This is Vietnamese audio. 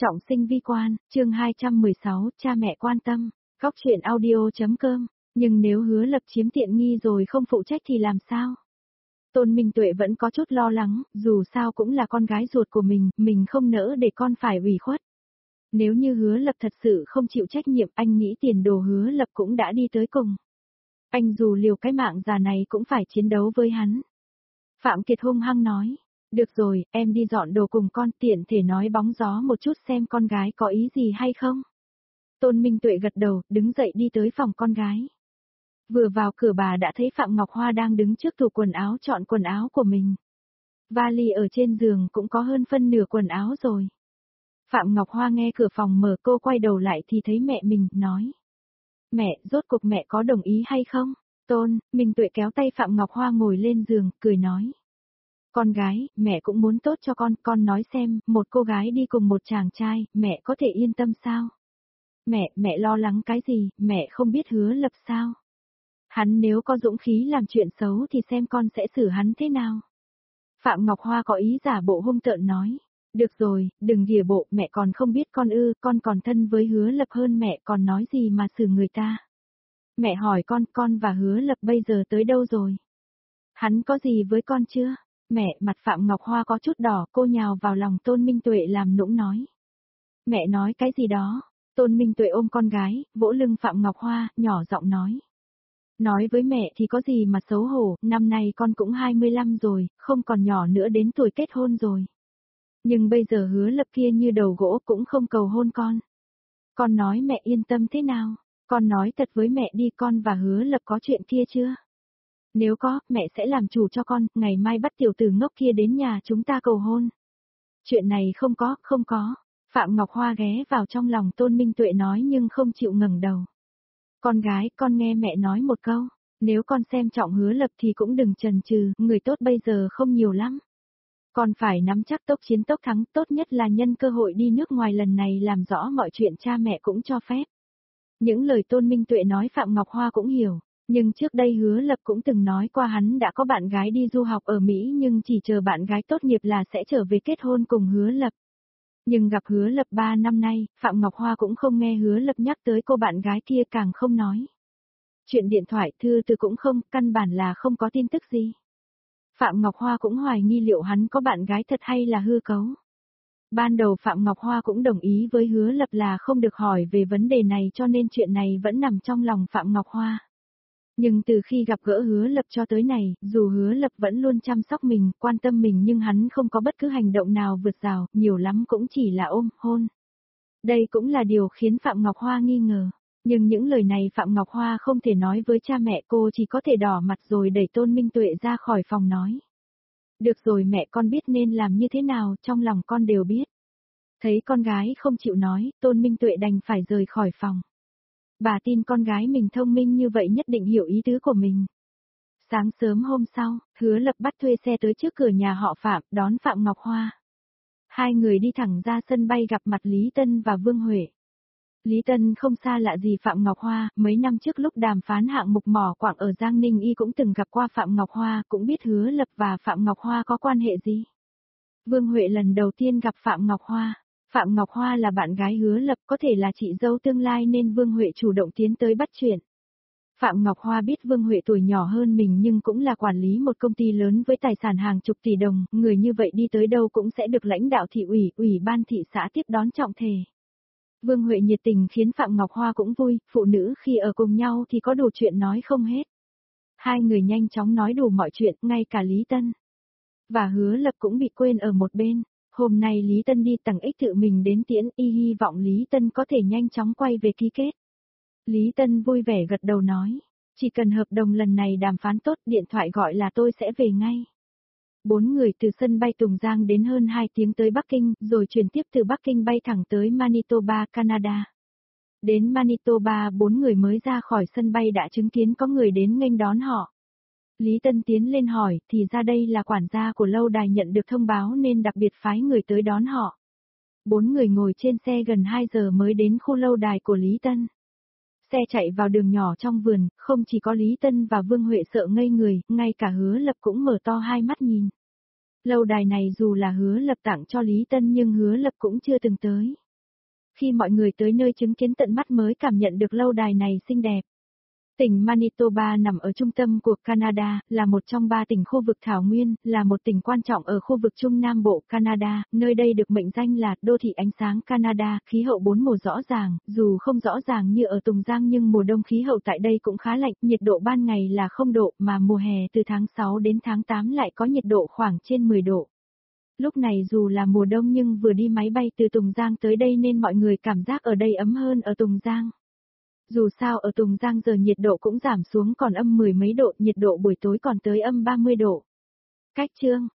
Trọng sinh vi quan, chương 216, cha mẹ quan tâm, góc truyện audio.com, nhưng nếu Hứa Lập chiếm tiện nghi rồi không phụ trách thì làm sao? Tôn Minh Tuệ vẫn có chút lo lắng, dù sao cũng là con gái ruột của mình không nỡ để con phải ủy khuất. Nếu như Hứa Lập thật sự không chịu trách nhiệm, anh nghĩ tiền đồ Hứa Lập cũng đã đi tới cùng. Anh dù liều cái mạng già này cũng phải chiến đấu với hắn. Phạm Kiệt hung hăng nói. Được rồi, em đi dọn đồ cùng con, tiện thể nói bóng gió một chút xem con gái có ý gì hay không. Tôn Minh Tuệ gật đầu, đứng dậy đi tới phòng con gái. Vừa vào cửa bà đã thấy Phạm Ngọc Hoa đang đứng trước tủ quần áo chọn quần áo của mình. Vali ở trên giường cũng có hơn phân nửa quần áo rồi. Phạm Ngọc Hoa nghe cửa phòng mở, cô quay đầu lại thì thấy mẹ mình, nói. Mẹ, rốt cuộc mẹ có đồng ý hay không? Tôn Minh Tuệ kéo tay Phạm Ngọc Hoa ngồi lên giường, cười nói. Con gái, mẹ cũng muốn tốt cho con nói xem, một cô gái đi cùng một chàng trai, mẹ có thể yên tâm sao? Mẹ lo lắng cái gì, mẹ không biết Hứa Lập sao? Hắn nếu có dũng khí làm chuyện xấu thì xem con sẽ xử hắn thế nào? Phạm Ngọc Hoa có ý giả bộ hung tợn nói. Được rồi, đừng ghìa bộ, mẹ còn không biết con con còn thân với Hứa Lập hơn mẹ, còn nói gì mà xử người ta? Mẹ hỏi con và Hứa Lập bây giờ tới đâu rồi? Hắn có gì với con chưa? Mẹ, mặt Phạm Ngọc Hoa có chút đỏ, cô nhào vào lòng Tôn Minh Tuệ làm nũng nói. Mẹ nói cái gì đó? Tôn Minh Tuệ ôm con gái, vỗ lưng Phạm Ngọc Hoa, nhỏ giọng nói. Nói với mẹ thì có gì mà xấu hổ, năm nay con cũng 25 rồi, không còn nhỏ nữa đến tuổi kết hôn rồi. Nhưng bây giờ Hứa Lập kia như đầu gỗ cũng không cầu hôn con. Con nói mẹ yên tâm thế nào? Con nói thật với mẹ đi, con và Hứa Lập có chuyện kia chưa? Nếu có, mẹ sẽ làm chủ cho con, ngày mai bắt tiểu tử ngốc kia đến nhà chúng ta cầu hôn. Chuyện này không có. Phạm Ngọc Hoa ghé vào trong lòng Tôn Minh Tuệ nói nhưng không chịu ngẩng đầu. Con gái, con nghe mẹ nói một câu, nếu con xem trọng Hứa Lập thì cũng đừng chần chừ, người tốt bây giờ không nhiều lắm. Con phải nắm chắc tốc chiến tốc thắng, tốt nhất là nhân cơ hội đi nước ngoài lần này làm rõ mọi chuyện cha mẹ cũng cho phép. Những lời Tôn Minh Tuệ nói Phạm Ngọc Hoa cũng hiểu. Nhưng trước đây Hứa Lập cũng từng nói qua hắn đã có bạn gái đi du học ở Mỹ nhưng chỉ chờ bạn gái tốt nghiệp là sẽ trở về kết hôn cùng Hứa Lập. Nhưng gặp Hứa Lập 3 năm nay, Phạm Ngọc Hoa cũng không nghe Hứa Lập nhắc tới cô bạn gái kia, càng không nói. Chuyện điện thoại thư từ cũng không, căn bản là không có tin tức gì. Phạm Ngọc Hoa cũng hoài nghi liệu hắn có bạn gái thật hay là hư cấu. Ban đầu Phạm Ngọc Hoa cũng đồng ý với Hứa Lập là không được hỏi về vấn đề này cho nên chuyện này vẫn nằm trong lòng Phạm Ngọc Hoa. Nhưng từ khi gặp gỡ Hứa Lập cho tới này, dù Hứa Lập vẫn luôn chăm sóc mình, quan tâm mình nhưng hắn không có bất cứ hành động nào vượt rào, nhiều lắm cũng chỉ là ôm, hôn. Đây cũng là điều khiến Phạm Ngọc Hoa nghi ngờ. Nhưng những lời này Phạm Ngọc Hoa không thể nói với cha mẹ, cô chỉ có thể đỏ mặt rồi đẩy Tôn Minh Tuệ ra khỏi phòng nói. Được rồi mẹ, con biết nên làm như thế nào, trong lòng con đều biết. Thấy con gái không chịu nói, Tôn Minh Tuệ đành phải rời khỏi phòng. Bà tin con gái mình thông minh như vậy nhất định hiểu ý tứ của mình. Sáng sớm hôm sau, Hứa Lập bắt thuê xe tới trước cửa nhà họ Phạm, đón Phạm Ngọc Hoa. Hai người đi thẳng ra sân bay gặp mặt Lý Tân và Vương Huệ. Lý Tân không xa lạ gì Phạm Ngọc Hoa, mấy năm trước lúc đàm phán hạng mục mỏ quặng ở Giang Ninh y cũng từng gặp qua Phạm Ngọc Hoa, cũng biết Hứa Lập và Phạm Ngọc Hoa có quan hệ gì. Vương Huệ lần đầu tiên gặp Phạm Ngọc Hoa. Phạm Ngọc Hoa là bạn gái Hứa Lập, có thể là chị dâu tương lai nên Vương Huệ chủ động tiến tới bắt chuyện. Phạm Ngọc Hoa biết Vương Huệ tuổi nhỏ hơn mình nhưng cũng là quản lý một công ty lớn với tài sản hàng chục tỷ đồng, người như vậy đi tới đâu cũng sẽ được lãnh đạo thị ủy, ủy ban thị xã tiếp đón trọng thể. Vương Huệ nhiệt tình khiến Phạm Ngọc Hoa cũng vui, phụ nữ khi ở cùng nhau thì có đủ chuyện nói không hết. Hai người nhanh chóng nói đủ mọi chuyện, ngay cả Lý Tân và Hứa Lập cũng bị quên ở một bên. Hôm nay Lý Tân đi tầng X tự mình đến tiễn, hy vọng Lý Tân có thể nhanh chóng quay về ký kết. Lý Tân vui vẻ gật đầu nói, chỉ cần hợp đồng lần này đàm phán tốt, điện thoại gọi là tôi sẽ về ngay. 4 người từ sân bay Tùng Giang đến hơn 2 tiếng tới Bắc Kinh, rồi chuyển tiếp từ Bắc Kinh bay thẳng tới Manitoba, Canada. Đến Manitoba 4 người mới ra khỏi sân bay đã chứng kiến có người đến nghênh đón họ. Lý Tân tiến lên hỏi, thì ra đây là quản gia của lâu đài nhận được thông báo nên đặc biệt phái người tới đón họ. 4 người ngồi trên xe gần 2 giờ mới đến khu lâu đài của Lý Tân. Xe chạy vào đường nhỏ trong vườn, không chỉ có Lý Tân và Vương Huệ sợ ngây người, ngay cả Hứa Lập cũng mở to hai mắt nhìn. Lâu đài này dù là Hứa Lập tặng cho Lý Tân nhưng Hứa Lập cũng chưa từng tới. Khi mọi người tới nơi chứng kiến tận mắt mới cảm nhận được lâu đài này xinh đẹp. Tỉnh Manitoba nằm ở trung tâm của Canada, là một trong 3 tỉnh khu vực thảo nguyên, là một tỉnh quan trọng ở khu vực Trung Nam Bộ Canada, nơi đây được mệnh danh là đô thị ánh sáng Canada, khí hậu 4 mùa rõ ràng, dù không rõ ràng như ở Tùng Giang nhưng mùa đông khí hậu tại đây cũng khá lạnh, nhiệt độ ban ngày là 0 độ, mà mùa hè từ tháng 6 đến tháng 8 lại có nhiệt độ khoảng trên 10 độ. Lúc này dù là mùa đông nhưng vừa đi máy bay từ Tùng Giang tới đây nên mọi người cảm giác ở đây ấm hơn ở Tùng Giang. Dù sao ở Tùng Giang giờ nhiệt độ cũng giảm xuống còn âm 10 mấy độ, nhiệt độ buổi tối còn tới âm 30 độ. Cách chương